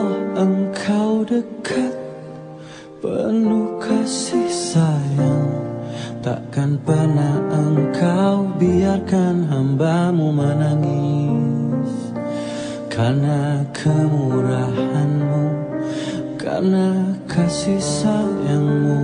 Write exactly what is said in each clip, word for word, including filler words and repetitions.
Engkau dekat, penuh kasih sayang. Takkan pernah Engkau biarkan hambamu menangis. Karena kemurahan-Mu, karena kasih sayang-Mu.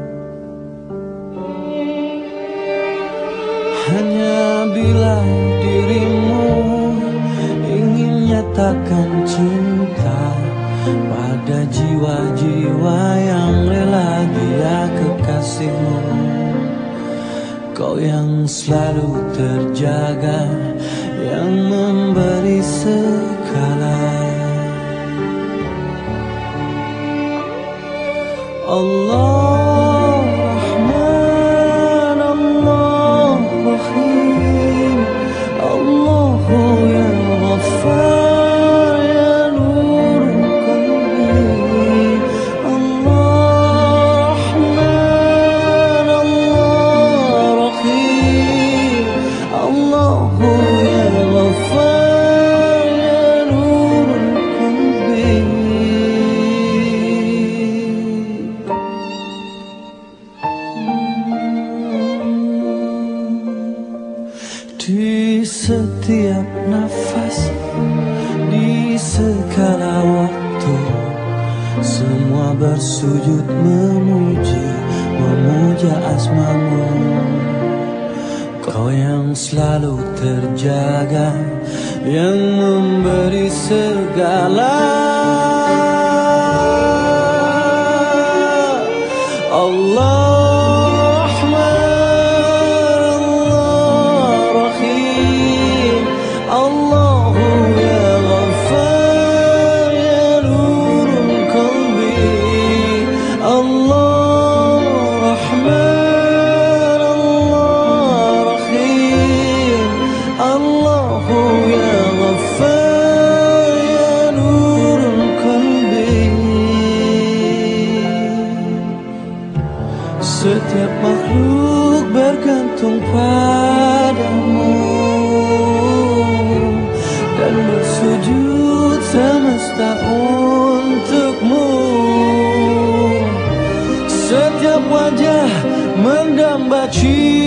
Hanya bila dirimu ingin nyatakan cinta pada jiwa-jiwa yang rela dia kekasihmu, kau yang selalu terjaga, yang memberi segala. Allah Rahman, Allah Rahim, Allahu ya Ghaffar ya Nur qalbi. Allah Rahman, Allah Rahim, Allahu ya Ghaffar ya Nur qalbi. Di setiap nafas, di segala waktu, semua bersujud memuji, memuja asma-Mu. Kau yang selalu terjaga, yang memberi segala. Allah setiap makhluk bergantung padamu dan bersujud semesta untukmu. Setiap wajah mendamba cinta